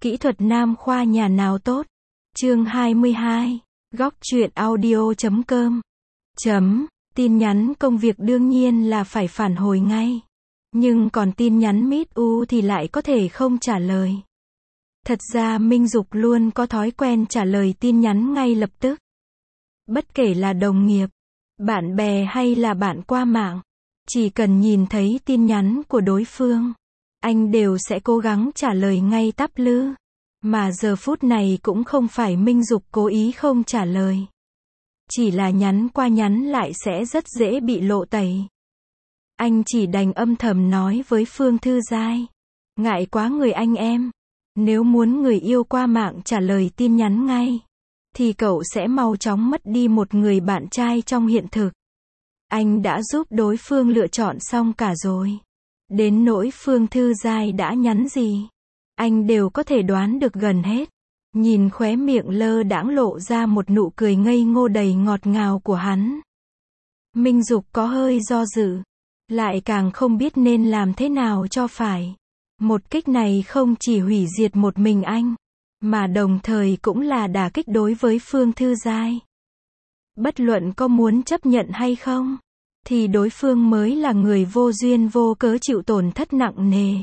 Kỹ thuật nam khoa nhà nào tốt? Chương 22. Góc truyện audio.com. Tin nhắn công việc đương nhiên là phải phản hồi ngay. Nhưng còn tin nhắn meet u thì lại có thể không trả lời. Thật ra Minh Dục luôn có thói quen trả lời tin nhắn ngay lập tức. Bất kể là đồng nghiệp, bạn bè hay là bạn qua mạng, chỉ cần nhìn thấy tin nhắn của đối phương, anh đều sẽ cố gắng trả lời ngay tắp lư. Mà giờ phút này cũng không phải Minh Dục cố ý không trả lời. Chỉ là nhắn qua nhắn lại sẽ rất dễ bị lộ tẩy. Anh chỉ đành âm thầm nói với Phương Thư Giai. Ngại quá người anh em. Nếu muốn người yêu qua mạng trả lời tin nhắn ngay, thì cậu sẽ mau chóng mất đi một người bạn trai trong hiện thực. Anh đã giúp đối phương lựa chọn xong cả rồi. Đến nỗi Phương Thư Giai đã nhắn gì, anh đều có thể đoán được gần hết. Nhìn khóe miệng lơ đãng lộ ra một nụ cười ngây ngô đầy ngọt ngào của hắn, Minh Dục có hơi do dự, lại càng không biết nên làm thế nào cho phải. Một kích này không chỉ hủy diệt một mình anh, mà đồng thời cũng là đả kích đối với Phương Thư Giai. Bất luận có muốn chấp nhận hay không, thì đối phương mới là người vô duyên vô cớ chịu tổn thất nặng nề.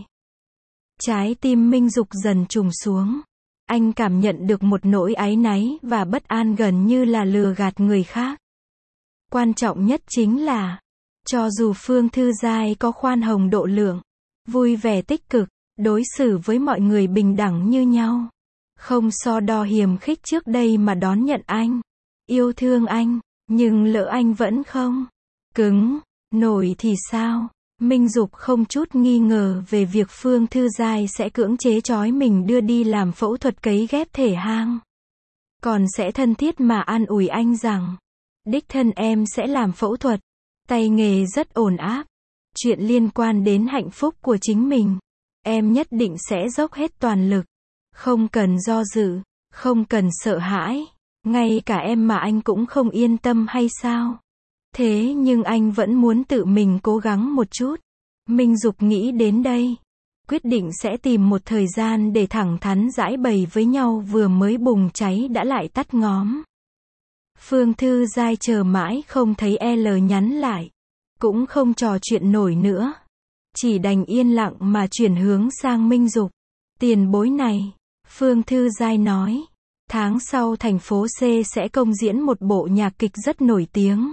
Trái tim Minh Dục dần trùng xuống. Anh cảm nhận được một nỗi áy náy và bất an gần như là lừa gạt người khác. Quan trọng nhất chính là, cho dù Phương Thư Giai có khoan hồng độ lượng, vui vẻ tích cực, đối xử với mọi người bình đẳng như nhau, không so đo hiềm khích trước đây mà đón nhận anh, yêu thương anh, nhưng lỡ anh vẫn không cứng nổi thì sao? Minh Dục không chút nghi ngờ về việc Phương Thư Giai sẽ cưỡng chế trói mình đưa đi làm phẫu thuật cấy ghép thể hang. Còn sẽ thân thiết mà an ủi anh rằng, đích thân em sẽ làm phẫu thuật, tay nghề rất ổn áp. Chuyện liên quan đến hạnh phúc của chính mình, em nhất định sẽ dốc hết toàn lực. Không cần do dự, không cần sợ hãi. Ngay cả em mà anh cũng không yên tâm hay sao? Thế nhưng anh vẫn muốn tự mình cố gắng một chút. Minh Dục nghĩ đến đây, quyết định sẽ tìm một thời gian để thẳng thắn giãi bày với nhau, vừa mới bùng cháy đã lại tắt ngóm. Phương Thư Giai chờ mãi không thấy L nhắn lại, cũng không trò chuyện nổi nữa, chỉ đành yên lặng mà chuyển hướng sang Minh Dục. Tiền bối này, Phương Thư Giai nói, tháng sau thành phố C sẽ công diễn một bộ nhạc kịch rất nổi tiếng.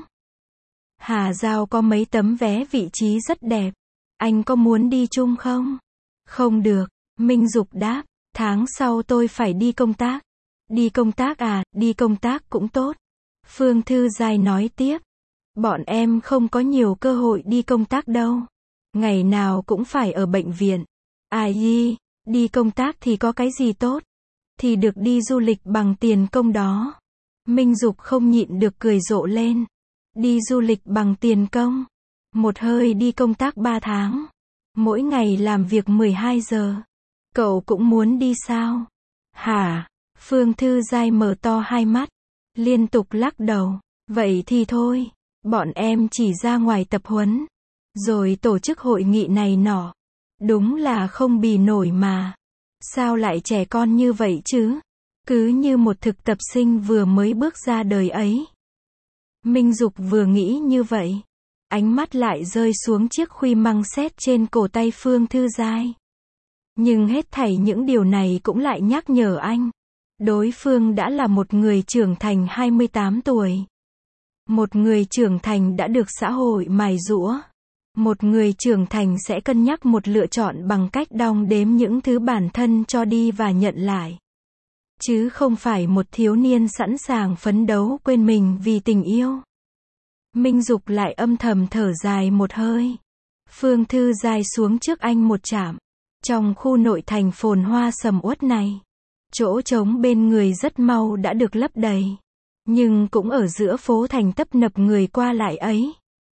Hà Giao có mấy tấm vé vị trí rất đẹp. Anh có muốn đi chung không? Không được, Minh Dục đáp, tháng sau tôi phải đi công tác. Đi công tác à, đi công tác cũng tốt. Phương Thư Giai nói tiếp, bọn em không có nhiều cơ hội đi công tác đâu. Ngày nào cũng phải ở bệnh viện. Ai đi công tác thì có cái gì tốt? Thì được đi du lịch bằng tiền công đó. Minh Dục không nhịn được cười rộ lên. Đi du lịch bằng tiền công. Một hơi đi công tác 3 tháng. Mỗi ngày làm việc 12 giờ. Cậu cũng muốn đi sao? Hả? Phương Thư Giai mở to hai mắt, liên tục lắc đầu. Vậy thì thôi, bọn em chỉ ra ngoài tập huấn, rồi tổ chức hội nghị này nọ. Đúng là không bì nổi mà. Sao lại trẻ con như vậy chứ? Cứ như một thực tập sinh vừa mới bước ra đời ấy. Minh Dục vừa nghĩ như vậy, ánh mắt lại rơi xuống chiếc khuy măng xét trên cổ tay Phương Thư Giai. Nhưng hết thảy những điều này cũng lại nhắc nhở anh, đối phương đã là một người trưởng thành 28 tuổi. Một người trưởng thành đã được xã hội mài giũa. Một người trưởng thành sẽ cân nhắc một lựa chọn bằng cách đong đếm những thứ bản thân cho đi và nhận lại. Chứ không phải một thiếu niên sẵn sàng phấn đấu quên mình vì tình yêu. Minh Dục lại âm thầm thở dài một hơi. Phương Thư Giai xuống trước anh một chạm. Trong khu nội thành phồn hoa sầm uất này, chỗ trống bên người rất mau đã được lấp đầy. Nhưng cũng ở giữa phố thành tấp nập người qua lại ấy,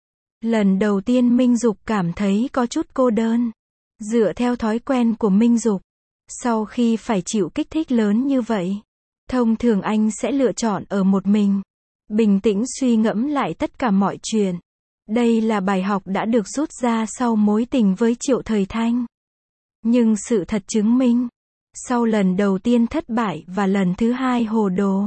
lần đầu tiên Minh Dục cảm thấy có chút cô đơn. Dựa theo thói quen của Minh Dục, sau khi phải chịu kích thích lớn như vậy, thông thường anh sẽ lựa chọn ở một mình, bình tĩnh suy ngẫm lại tất cả mọi chuyện. Đây là bài học đã được rút ra sau mối tình với Triệu Thời Thanh. Nhưng sự thật chứng minh, Sau lần đầu tiên thất bại và lần thứ hai hồ đồ,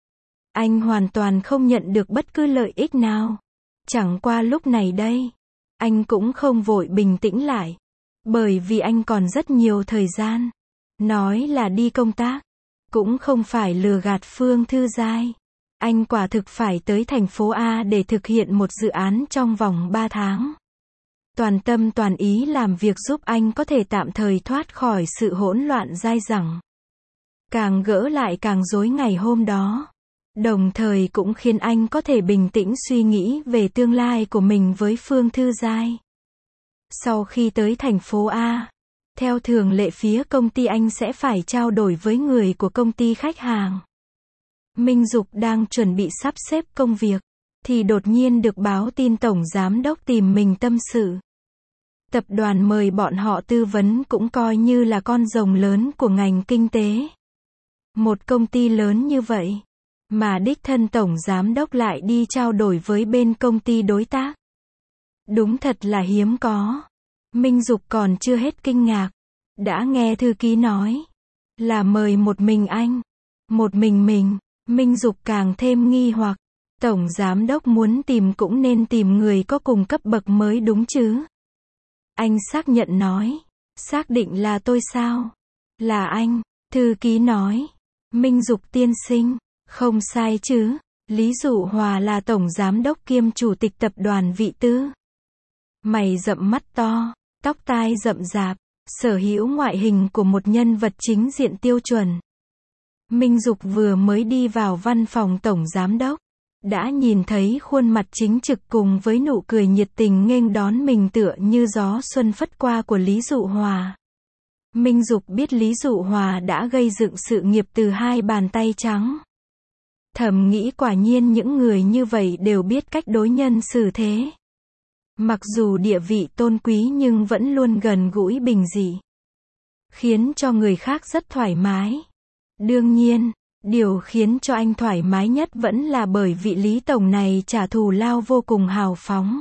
anh hoàn toàn không nhận được bất cứ lợi ích nào. Chẳng qua lúc này đây, anh cũng không vội bình tĩnh lại, bởi vì anh còn rất nhiều thời gian. Nói là đi công tác, cũng không phải lừa gạt Phương Thư Giai. Anh quả thực phải tới thành phố A để thực hiện một dự án trong vòng 3 tháng. Toàn tâm toàn ý làm việc giúp anh có thể tạm thời thoát khỏi sự hỗn loạn dai dẳng. Càng gỡ lại càng rối ngày hôm đó. Đồng thời cũng khiến anh có thể bình tĩnh suy nghĩ về tương lai của mình với Phương Thư Giai. Sau khi tới thành phố A, theo thường lệ phía công ty anh sẽ phải trao đổi với người của công ty khách hàng. Minh Dục đang chuẩn bị sắp xếp công việc, thì đột nhiên được báo tin tổng giám đốc tìm mình tâm sự. Tập đoàn mời bọn họ tư vấn cũng coi như là con rồng lớn của ngành kinh tế. Một công ty lớn như vậy, mà đích thân tổng giám đốc lại đi trao đổi với bên công ty đối tác. Đúng thật là hiếm có. Minh Dục còn chưa hết kinh ngạc, đã nghe thư ký nói là mời một mình anh, một mình mình. Minh Dục càng thêm nghi hoặc, tổng giám đốc muốn tìm cũng nên tìm người có cùng cấp bậc mới đúng chứ. Anh xác nhận nói, xác định là tôi sao? Là anh, thư ký nói. Minh Dục tiên sinh, không sai chứ, Lý Dụ Hòa là tổng giám đốc kiêm chủ tịch tập đoàn Vị Tư. Mày rậm mắt to, tóc tai rậm rạp, sở hữu ngoại hình của một nhân vật chính diện tiêu chuẩn. Minh Dục vừa mới đi vào văn phòng tổng giám đốc, đã nhìn thấy khuôn mặt chính trực cùng với nụ cười nhiệt tình nghênh đón mình tựa như gió xuân phất qua của Lý Dụ Hòa. Minh Dục biết Lý Dụ Hòa đã gây dựng sự nghiệp từ hai bàn tay trắng. Thầm nghĩ quả nhiên những người như vậy đều biết cách đối nhân xử thế. Mặc dù địa vị tôn quý nhưng vẫn luôn gần gũi bình dị, khiến cho người khác rất thoải mái. Đương nhiên, điều khiến cho anh thoải mái nhất vẫn là bởi vị Lý Tổng này trả thù lao vô cùng hào phóng,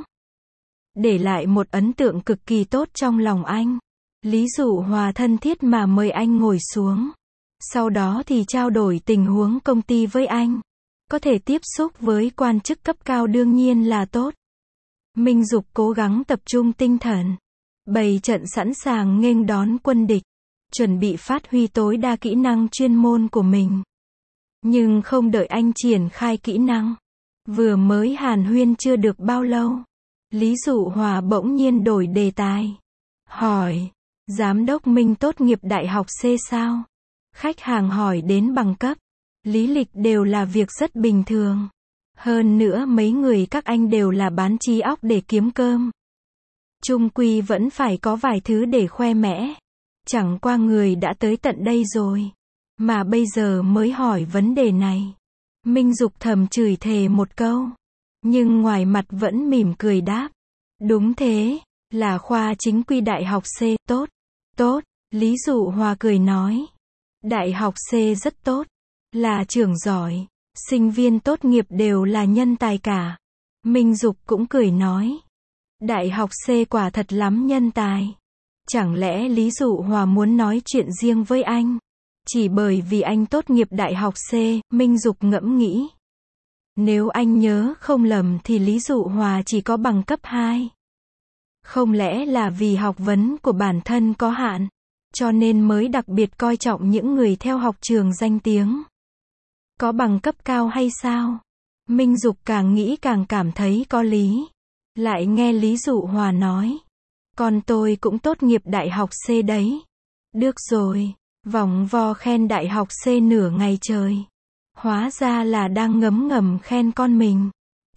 để lại một ấn tượng cực kỳ tốt trong lòng anh. Lý Dụ Hòa thân thiết mà mời anh ngồi xuống. Sau đó thì trao đổi tình huống công ty với anh. Có thể tiếp xúc với quan chức cấp cao đương nhiên là tốt. Minh Dục cố gắng tập trung tinh thần, bày trận sẵn sàng nghênh đón quân địch, chuẩn bị phát huy tối đa kỹ năng chuyên môn của mình. Nhưng không đợi anh triển khai kỹ năng, vừa mới hàn huyên chưa được bao lâu, Lý Dụ Hòa bỗng nhiên đổi đề tài. Hỏi, giám đốc Minh tốt nghiệp đại học C sao? Khách hàng hỏi đến bằng cấp, lý lịch đều là việc rất bình thường. Hơn nữa mấy người các anh đều là bán trí óc để kiếm cơm. Chung quy vẫn phải có vài thứ để khoe mẽ. Chẳng qua người đã tới tận đây rồi, mà bây giờ mới hỏi vấn đề này. Minh Dục thầm chửi thề một câu, nhưng ngoài mặt vẫn mỉm cười đáp. Đúng thế, là khoa chính quy đại học C, tốt, tốt, Lý Dụ Hòa cười nói. Đại học C rất tốt, là trường giỏi, sinh viên tốt nghiệp đều là nhân tài cả. Minh Dục cũng cười nói. Đại học C quả thật lắm nhân tài. Chẳng lẽ Lý Dụ Hòa muốn nói chuyện riêng với anh? Chỉ bởi vì anh tốt nghiệp đại học C, Minh Dục ngẫm nghĩ. Nếu anh nhớ không lầm thì Lý Dụ Hòa chỉ có bằng cấp 2. Không lẽ là vì học vấn của bản thân có hạn, cho nên mới đặc biệt coi trọng những người theo học trường danh tiếng? Có bằng cấp cao hay sao? Minh Dục càng nghĩ càng cảm thấy có lý. Lại nghe Lý Dụ Hòa nói. Còn tôi cũng tốt nghiệp đại học C đấy. Được rồi, vòng vo khen đại học C nửa ngày trời. Hóa ra là đang ngấm ngầm khen con mình.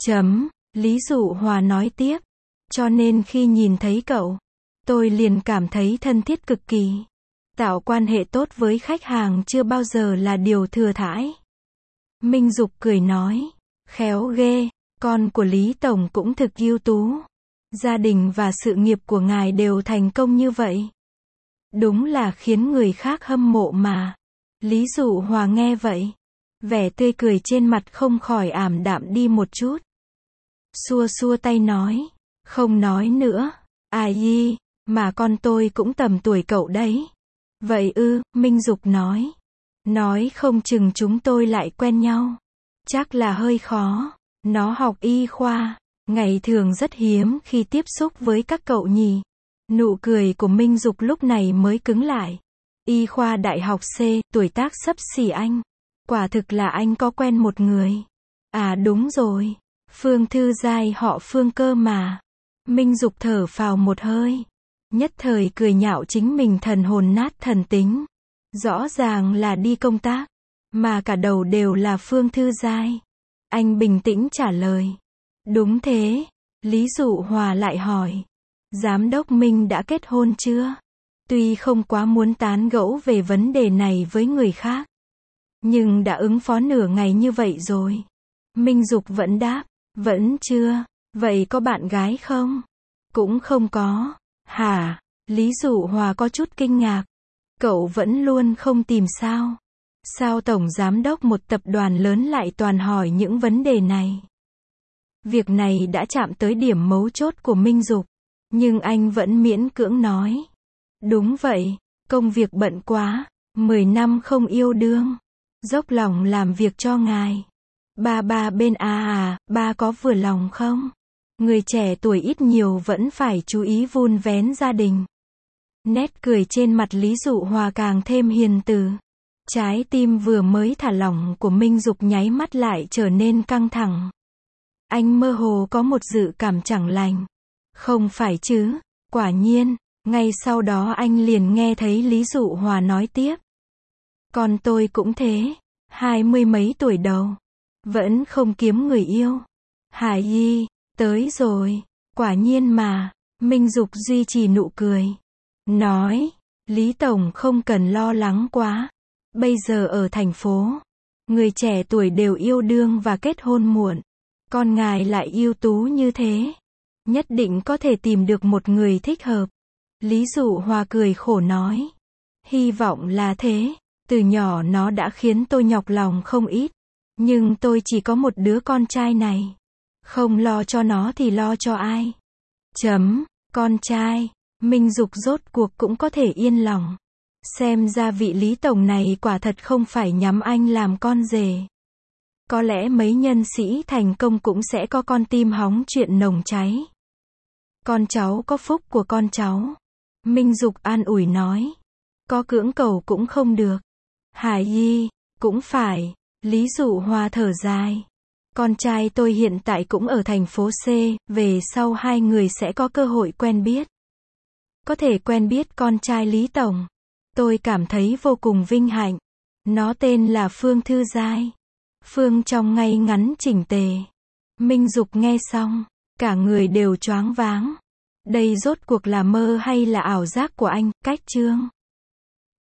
Lý Dụ Hòa nói tiếp. Cho nên khi nhìn thấy cậu, tôi liền cảm thấy thân thiết cực kỳ. Tạo quan hệ tốt với khách hàng chưa bao giờ là điều thừa thãi. Minh Dục cười nói. Khéo ghê, con của Lý Tổng cũng thực ưu tú. Gia đình và sự nghiệp của ngài đều thành công như vậy. Đúng là khiến người khác hâm mộ mà. Lý Dụ Hòa nghe vậy, vẻ tươi cười trên mặt không khỏi ảm đạm đi một chút. Xua xua tay nói. Không nói nữa. Mà con tôi cũng tầm tuổi cậu đấy. Vậy ư, Minh Dục nói. Nói không chừng chúng tôi lại quen nhau. Chắc là hơi khó. Nó học y khoa. Ngày thường rất hiếm khi tiếp xúc với các cậu nhỉ. Nụ cười của Minh Dục lúc này mới cứng lại. Y khoa đại học C, tuổi tác xấp xỉ anh. Quả thực là anh có quen một người. À đúng rồi. Phương Thư Giai họ Phương cơ mà. Minh Dục thở phào một hơi. Nhất thời cười nhạo chính mình thần hồn nát thần tính. Rõ ràng là đi công tác. Mà cả đầu đều là Phương Thư Giai. Anh bình tĩnh trả lời. Đúng thế. Lý Dụ Hòa lại hỏi. Giám đốc Minh đã kết hôn chưa? Tuy không quá muốn tán gẫu về vấn đề này với người khác. Nhưng đã ứng phó nửa ngày như vậy rồi. Minh Dục vẫn đáp. Vẫn chưa. Vậy có bạn gái không? Cũng không có. Hả? Lý Dụ Hòa có chút kinh ngạc. Cậu vẫn luôn không tìm sao? Sao tổng giám đốc một tập đoàn lớn lại toàn hỏi những vấn đề này? Việc này đã chạm tới điểm mấu chốt của Minh Dục. Nhưng anh vẫn miễn cưỡng nói. Đúng vậy, công việc bận quá. 10 năm không yêu đương. Dốc lòng làm việc cho ngài. Ba bên ba có vừa lòng không? Người trẻ tuổi ít nhiều vẫn phải chú ý vun vén gia đình. Nét cười trên mặt Lý Dụ Hòa càng thêm hiền từ. Trái tim vừa mới thả lỏng của Minh Dục nháy mắt lại trở nên căng thẳng. Anh mơ hồ có một dự cảm chẳng lành. Không phải chứ, quả nhiên, ngay sau đó anh liền nghe thấy Lý Dụ Hòa nói tiếp. Còn tôi cũng thế, 20 mấy tuổi đầu, vẫn không kiếm người yêu. Hải Yi, tới rồi, quả nhiên mà, Minh Dục duy trì nụ cười. Nói, Lý Tổng không cần lo lắng quá. Bây giờ ở thành phố, người trẻ tuổi đều yêu đương và kết hôn muộn. Con ngài lại ưu tú như thế. Nhất định có thể tìm được một người thích hợp. Lý Dụ Hòa cười khổ nói. Hy vọng là thế. Từ nhỏ nó đã khiến tôi nhọc lòng không ít. Nhưng tôi chỉ có một đứa con trai này. Không lo cho nó thì lo cho ai? Con trai. Minh Dục rốt cuộc cũng có thể yên lòng. Xem ra vị Lý Tổng này quả thật không phải nhắm anh làm con rể. Có lẽ mấy nhân sĩ thành công cũng sẽ có con tim hóng chuyện nồng cháy. Con cháu có phúc của con cháu. Minh Dục an ủi nói. Có cưỡng cầu cũng không được. Hải Yi, cũng phải. Lý Dụ Hòa thở dài. Con trai tôi hiện tại cũng ở thành phố C, về sau hai người sẽ có cơ hội quen biết. Có thể quen biết con trai Lý Tổng. Tôi cảm thấy vô cùng vinh hạnh. Nó tên là Phương Thư Giai. Phương trông ngay ngắn chỉnh tề. Minh Dục nghe xong, cả người đều choáng váng. Đây rốt cuộc là mơ hay là ảo giác của anh, Cách Chương?